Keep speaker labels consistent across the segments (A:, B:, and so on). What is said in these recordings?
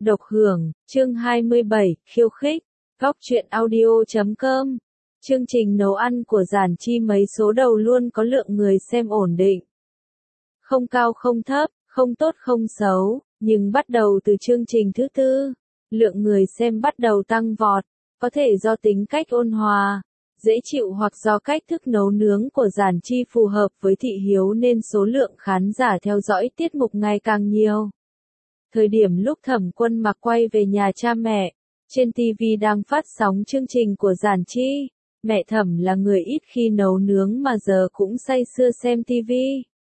A: Độc hưởng, chương 27, khiêu khích, góc truyện audio.com. Chương trình nấu ăn của Giản Chi mấy số đầu luôn có lượng người xem ổn định. Không cao không thấp, không tốt không xấu, nhưng bắt đầu từ chương trình thứ tư, lượng người xem bắt đầu tăng vọt, có thể do tính cách ôn hòa, dễ chịu hoặc do cách thức nấu nướng của Giản Chi phù hợp với thị hiếu nên số lượng khán giả theo dõi tiết mục ngày càng nhiều. Thời điểm lúc Thẩm Quân Mặc quay về nhà cha mẹ, trên TV đang phát sóng chương trình của Giản Chi. Mẹ Thẩm là người ít khi nấu nướng mà giờ cũng say sưa xem TV.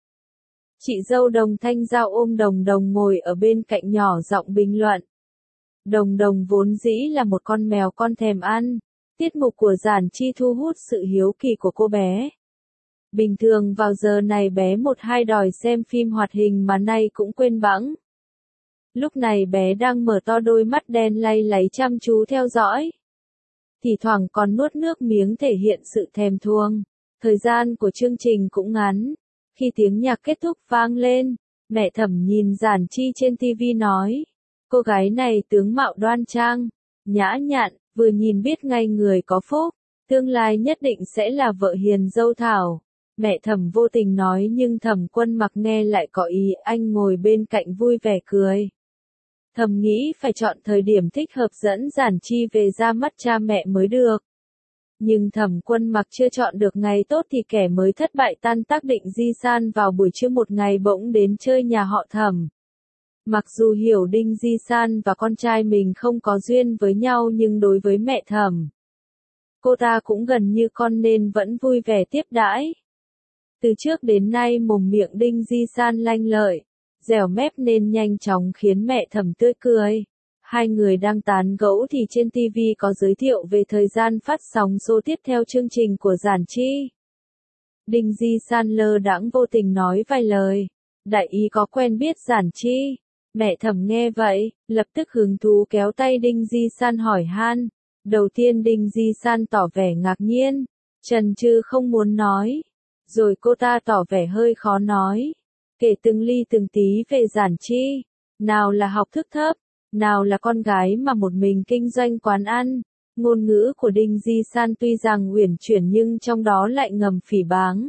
A: Chị dâu Đồng Thanh Giao ôm Đồng Đồng ngồi ở bên cạnh nhỏ giọng bình luận. Đồng Đồng vốn dĩ là một con mèo con thèm ăn. Tiết mục của Giản Chi thu hút sự hiếu kỳ của cô bé. Bình thường vào giờ này bé một hai đòi xem phim hoạt hình mà nay cũng quên bẵng. Lúc này bé đang mở to đôi mắt đen lay láy chăm chú theo dõi. Thì thoảng còn nuốt nước miếng thể hiện sự thèm thuồng. Thời gian của chương trình cũng ngắn. Khi tiếng nhạc kết thúc vang lên, mẹ Thẩm nhìn Giản Chi trên TV nói. Cô gái này tướng mạo đoan trang, nhã nhặn, vừa nhìn biết ngay người có phúc, tương lai nhất định sẽ là vợ hiền dâu thảo. Mẹ Thẩm vô tình nói nhưng Thẩm Quân Mặc nghe lại có ý, anh ngồi bên cạnh vui vẻ cười. Thầm nghĩ phải chọn thời điểm thích hợp dẫn Giản Chi về ra mắt cha mẹ mới được. Nhưng Thẩm Quân Mặc chưa chọn được ngày tốt thì kẻ mới thất bại tan tác Định Di San vào buổi trưa một ngày bỗng đến chơi nhà họ Thẩm. Mặc dù hiểu Đinh Di San và con trai mình không có duyên với nhau nhưng đối với mẹ Thẩm, cô ta cũng gần như con nên vẫn vui vẻ tiếp đãi. Từ trước đến nay mồm miệng Đinh Di San lanh lợi, dẻo mép nên nhanh chóng khiến mẹ Thẩm tươi cười. Hai người đang tán gẫu thì trên TV có giới thiệu về thời gian phát sóng số tiếp theo chương trình của Giản Chi. Đinh Di San lơ đãng vô tình nói vài lời. Đại ý có quen biết Giản Chi. Mẹ Thẩm nghe vậy, lập tức hứng thú kéo tay Đinh Di San hỏi han. Đầu tiên Đinh Di San tỏ vẻ ngạc nhiên, chần chừ không muốn nói. Rồi cô ta tỏ vẻ hơi khó nói. Kể từng ly từng tí về Giản Chi. Nào là học thức thấp, nào là con gái mà một mình kinh doanh quán ăn. Ngôn ngữ của Đinh Di San tuy rằng uyển chuyển nhưng trong đó lại ngầm phỉ báng.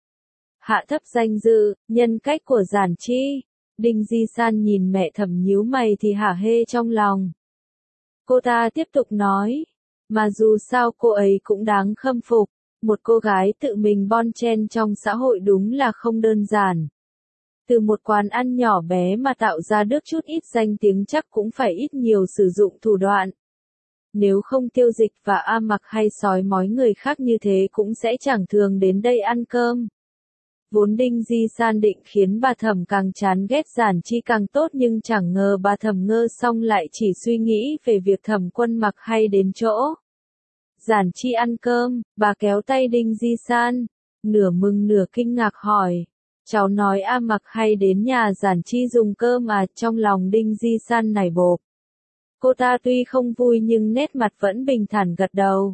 A: Hạ thấp danh dự, nhân cách của Giản Chi. Đinh Di San nhìn mẹ Thẩm nhíu mày thì hả hê trong lòng. Cô ta tiếp tục nói, mà dù sao cô ấy cũng đáng khâm phục. Một cô gái tự mình bon chen trong xã hội đúng là không đơn giản. Từ một quán ăn nhỏ bé mà tạo ra được chút ít danh tiếng chắc cũng phải ít nhiều sử dụng thủ đoạn. Nếu không Tiêu Dịch và A Mặc hay sói mói người khác như thế cũng sẽ chẳng thường đến đây ăn cơm. Vốn Đinh Di San định khiến bà Thẩm càng chán ghét Giản Chi càng tốt nhưng chẳng ngờ bà Thẩm ngơ xong lại chỉ suy nghĩ về việc Thẩm Quân Mặc hay đến chỗ Giản Chi ăn cơm. Bà kéo tay Đinh Di San, nửa mừng nửa kinh ngạc hỏi. Cháu nói A Mặc hay đến nhà Giản Chi dùng cơm à? Trong lòng Đinh Di San nảy bộp. Cô ta tuy không vui nhưng nét mặt vẫn bình thản gật đầu.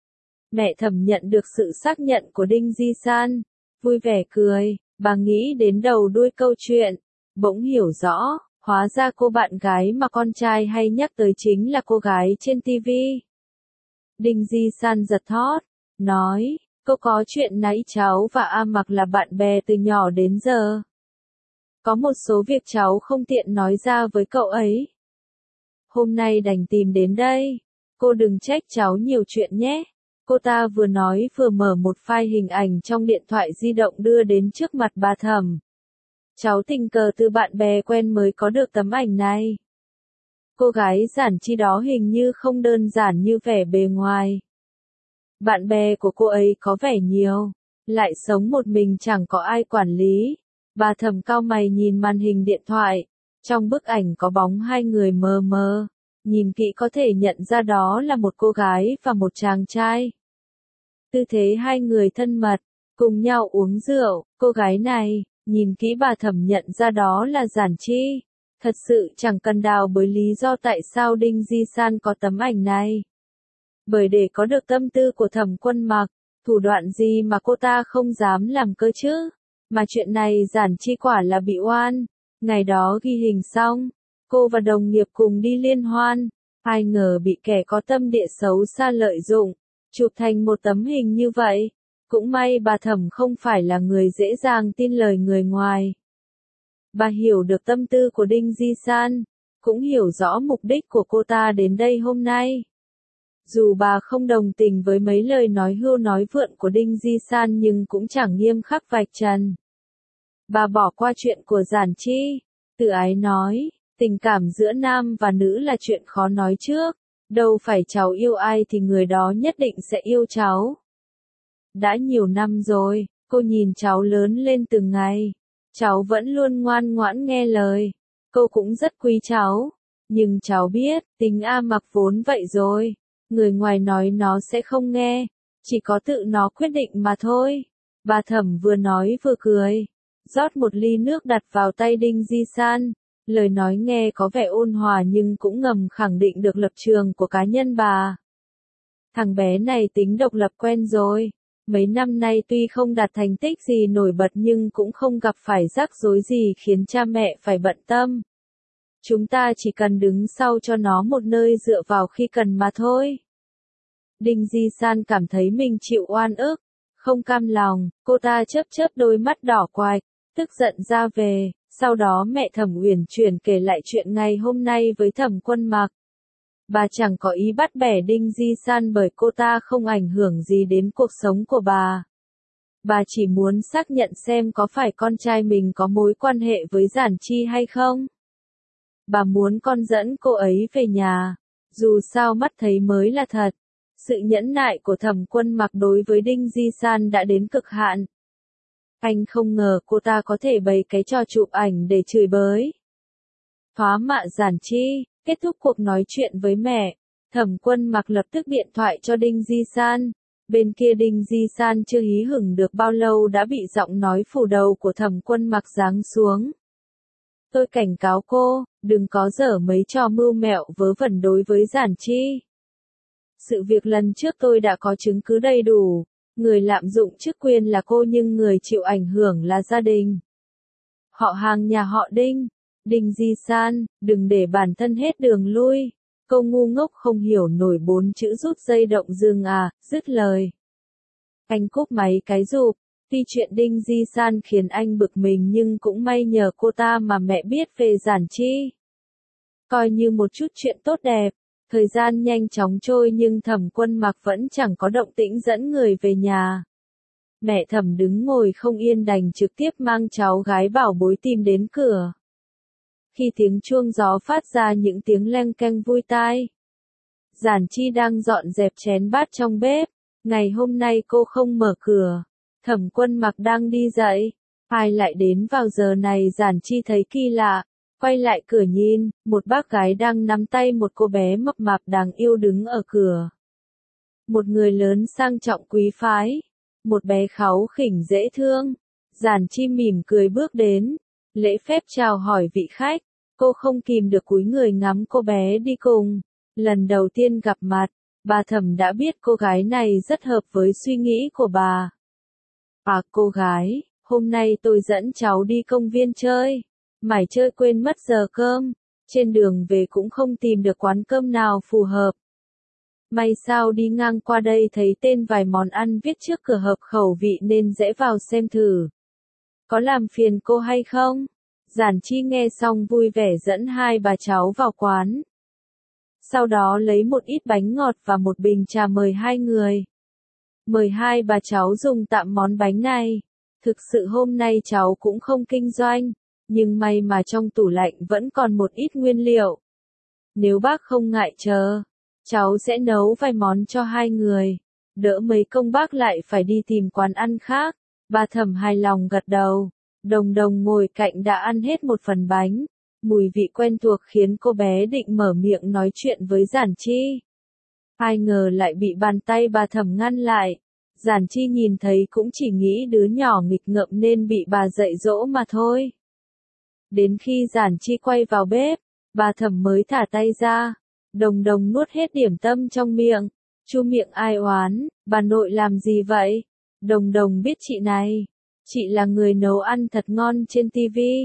A: Mẹ Thẩm nhận được sự xác nhận của Đinh Di San, vui vẻ cười. Bà nghĩ đến đầu đuôi câu chuyện, bỗng hiểu rõ, hóa ra cô bạn gái mà con trai hay nhắc tới chính là cô gái trên TV. Đinh Di San giật thót, nói. Cô có chuyện nãy cháu và A Mặc là bạn bè từ nhỏ đến giờ. Có một số việc cháu không tiện nói ra với cậu ấy. Hôm nay đành tìm đến đây. Cô đừng trách cháu nhiều chuyện nhé. Cô ta vừa nói vừa mở một file hình ảnh trong điện thoại di động đưa đến trước mặt bà Thẩm. Cháu tình cờ từ bạn bè quen mới có được tấm ảnh này. Cô gái Giản Chi đó hình như không đơn giản như vẻ bề ngoài. Bạn bè của cô ấy có vẻ nhiều, lại sống một mình chẳng có ai quản lý. Bà Thẩm cau mày nhìn màn hình điện thoại, trong bức ảnh có bóng hai người mờ mờ, nhìn kỹ có thể nhận ra đó là một cô gái và một chàng trai. Tư thế hai người thân mật, cùng nhau uống rượu, cô gái này, nhìn kỹ bà Thẩm nhận ra đó là Giản Chi. Thật sự chẳng cần đào bới lý do tại sao Đinh Di San có tấm ảnh này. Bởi để có được tâm tư của Thẩm Quân Mặc, thủ đoạn gì mà cô ta không dám làm cơ chứ? Mà chuyện này Giản Chi quả là bị oan. Ngày đó ghi hình xong, cô và đồng nghiệp cùng đi liên hoan, ai ngờ bị kẻ có tâm địa xấu xa lợi dụng, chụp thành một tấm hình như vậy. Cũng may bà Thẩm không phải là người dễ dàng tin lời người ngoài. Bà hiểu được tâm tư của Đinh Di San, cũng hiểu rõ mục đích của cô ta đến đây hôm nay. Dù bà không đồng tình với mấy lời nói hưu nói vượn của Đinh Di San nhưng cũng chẳng nghiêm khắc vạch trần. Bà bỏ qua chuyện của Giản Chi, tự ái nói, tình cảm giữa nam và nữ là chuyện khó nói trước, đâu phải cháu yêu ai thì người đó nhất định sẽ yêu cháu. Đã nhiều năm rồi, cô nhìn cháu lớn lên từng ngày, cháu vẫn luôn ngoan ngoãn nghe lời, cô cũng rất quý cháu, nhưng cháu biết, tính A Mặc vốn vậy rồi, người ngoài nói nó sẽ không nghe, chỉ có tự nó quyết định mà thôi. Bà Thẩm vừa nói vừa cười, rót một ly nước đặt vào tay Đinh Di San, lời nói nghe có vẻ ôn hòa nhưng cũng ngầm khẳng định được lập trường của cá nhân bà. Thằng bé này tính độc lập quen rồi. Mấy năm nay tuy không đạt thành tích gì nổi bật nhưng cũng không gặp phải rắc rối gì khiến cha mẹ phải bận tâm. Chúng ta chỉ cần đứng sau cho nó một nơi dựa vào khi cần mà thôi. Đinh Di San cảm thấy mình chịu oan ức, không cam lòng, cô ta chớp chớp đôi mắt đỏ quạch, tức giận ra về, sau đó mẹ Thẩm Uyển Chuyển kể lại chuyện ngày hôm nay với Thẩm Quân Mặc. Bà chẳng có ý bắt bẻ Đinh Di San bởi cô ta không ảnh hưởng gì đến cuộc sống của bà. Bà chỉ muốn xác nhận xem có phải con trai mình có mối quan hệ với Giản Chi hay không. Bà muốn con dẫn cô ấy về nhà, dù sao mắt thấy mới là thật. Sự nhẫn nại của Thẩm Quân Mặc đối với Đinh Di San đã đến cực hạn. Anh không ngờ cô ta có thể bày cái trò chụp ảnh để chửi bới. Thoá mạ Giản Chi. Kết thúc cuộc nói chuyện với mẹ, Thẩm Quân Mặc lập tức điện thoại cho Đinh Di San. Bên kia Đinh Di San chưa hí hửng được bao lâu đã bị giọng nói phủ đầu của Thẩm Quân Mặc giáng xuống. Tôi cảnh cáo cô, đừng có giở mấy trò mưu mẹo vớ vẩn đối với Giản Chi. Sự việc lần trước tôi đã có chứng cứ đầy đủ, người lạm dụng chức quyền là cô nhưng người chịu ảnh hưởng là gia đình. Họ hàng nhà họ Đinh. Đinh Di San, đừng để bản thân hết đường lui. Câu ngu ngốc không hiểu nổi 4 chữ rút dây động rừng à, dứt lời. Anh cúp máy cái rụp. Tuy chuyện Đinh Di San khiến anh bực mình nhưng cũng may nhờ cô ta mà mẹ biết về Giản Chi. Coi như một chút chuyện tốt đẹp. Thời gian nhanh chóng trôi nhưng Thẩm Quân Mặc vẫn chẳng có động tĩnh dẫn người về nhà. Mẹ Thẩm đứng ngồi không yên đành trực tiếp mang cháu gái bảo bối tìm đến cửa. Khi tiếng chuông gió phát ra những tiếng leng keng vui tai. Giản Chi đang dọn dẹp chén bát trong bếp. Ngày hôm nay cô không mở cửa. Thẩm Quân Mặc đang đi dậy. Ai lại đến vào giờ này? Giản Chi thấy kỳ lạ. Quay lại cửa nhìn, một bác gái đang nắm tay một cô bé mập mạp đáng yêu đứng ở cửa. Một người lớn sang trọng quý phái. Một bé kháu khỉnh dễ thương. Giản Chi mỉm cười bước đến. Lễ phép chào hỏi vị khách, cô không kìm được cúi người ngắm cô bé đi cùng. Lần đầu tiên gặp mặt, bà Thẩm đã biết cô gái này rất hợp với suy nghĩ của bà. À cô gái, hôm nay tôi dẫn cháu đi công viên chơi. Mải chơi quên mất giờ cơm, trên đường về cũng không tìm được quán cơm nào phù hợp. May sao đi ngang qua đây thấy tên vài món ăn viết trước cửa hợp khẩu vị nên rẽ vào xem thử. Có làm phiền cô hay không? Giản Chi nghe xong vui vẻ dẫn hai bà cháu vào quán. Sau đó lấy một ít bánh ngọt và một bình trà mời hai người. Mời hai bà cháu dùng tạm món bánh này. Thực sự hôm nay cháu cũng không kinh doanh, nhưng may mà trong tủ lạnh vẫn còn một ít nguyên liệu. Nếu bác không ngại chờ, cháu sẽ nấu vài món cho hai người. Đỡ mấy công bác lại phải đi tìm quán ăn khác. Bà Thẩm hài lòng gật đầu. Đồng Đồng ngồi cạnh đã ăn hết một phần bánh. Mùi vị quen thuộc khiến cô bé định mở miệng nói chuyện với Giản Chi. Ai ngờ lại bị bàn tay bà Thẩm ngăn lại. Giản Chi nhìn thấy cũng chỉ nghĩ đứa nhỏ nghịch ngợm nên bị bà dạy dỗ mà thôi. Đến khi Giản Chi quay vào bếp, bà Thẩm mới thả tay ra. Đồng Đồng nuốt hết điểm tâm trong miệng. Chu miệng ai oán, bà nội làm gì vậy? Đồng Đồng biết chị này. Chị là người nấu ăn thật ngon trên tivi.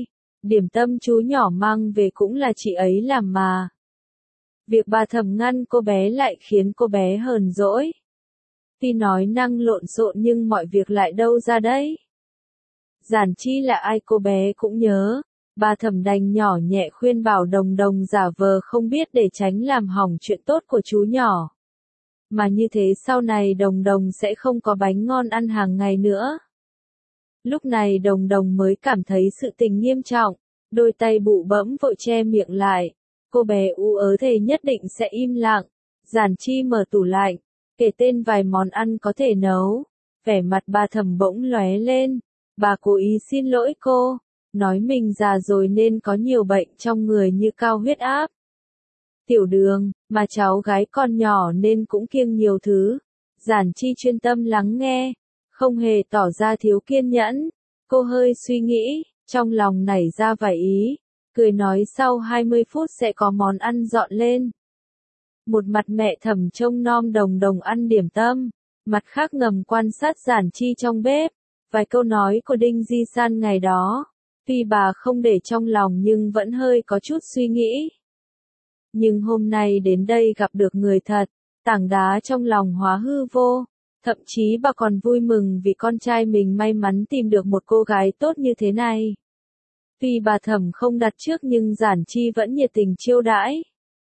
A: Điểm tâm chú nhỏ mang về cũng là chị ấy làm mà. Việc bà Thẩm ngăn cô bé lại khiến cô bé hờn dỗi. Tuy nói năng lộn xộn nhưng mọi việc lại đâu ra đấy. Giản Chi là ai cô bé cũng nhớ. Bà Thẩm đành nhỏ nhẹ khuyên bảo Đồng Đồng giả vờ không biết để tránh làm hỏng chuyện tốt của chú nhỏ. Mà như thế sau này Đồng Đồng sẽ không có bánh ngon ăn hàng ngày nữa. Lúc này Đồng Đồng mới cảm thấy sự tình nghiêm trọng, đôi tay bụ bẫm vội che miệng lại. Cô bé ú ớ thề nhất định sẽ im lặng. Giản Chi mở tủ lạnh, kể tên vài món ăn có thể nấu. Vẻ mặt bà Thẩm bỗng lóe lên. Bà cố ý xin lỗi cô, nói mình già rồi nên có nhiều bệnh trong người như cao huyết áp, tiểu đường, mà cháu gái còn nhỏ nên cũng kiêng nhiều thứ. Giản Chi chuyên tâm lắng nghe, không hề tỏ ra thiếu kiên nhẫn. Cô hơi suy nghĩ, trong lòng nảy ra vài ý, cười nói sau 20 phút sẽ có món ăn dọn lên. Một mặt mẹ Thẩm trông nom Đồng Đồng ăn điểm tâm, mặt khác ngầm quan sát Giản Chi trong bếp. Vài câu nói của Đinh Di San ngày đó, tuy bà không để trong lòng nhưng vẫn hơi có chút suy nghĩ. Nhưng hôm nay đến đây gặp được người thật, tảng đá trong lòng hóa hư vô. Thậm chí bà còn vui mừng vì con trai mình may mắn tìm được một cô gái tốt như thế này. Tuy bà Thẩm không đặt trước nhưng Giản Chi vẫn nhiệt tình chiêu đãi.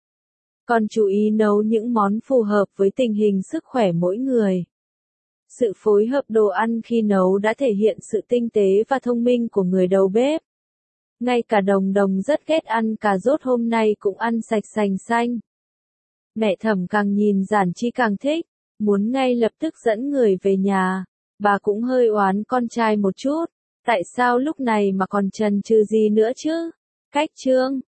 A: Còn chú ý nấu những món phù hợp với tình hình sức khỏe mỗi người. Sự phối hợp đồ ăn khi nấu đã thể hiện sự tinh tế và thông minh của người đầu bếp. Ngay cả Đồng Đồng rất ghét ăn cà rốt hôm nay cũng ăn sạch sành xanh. Mẹ Thẩm càng nhìn Giản Chi càng thích, muốn ngay lập tức dẫn người về nhà. Bà cũng hơi oán con trai một chút, tại sao lúc này mà còn chần chừ gì nữa chứ? Cách chương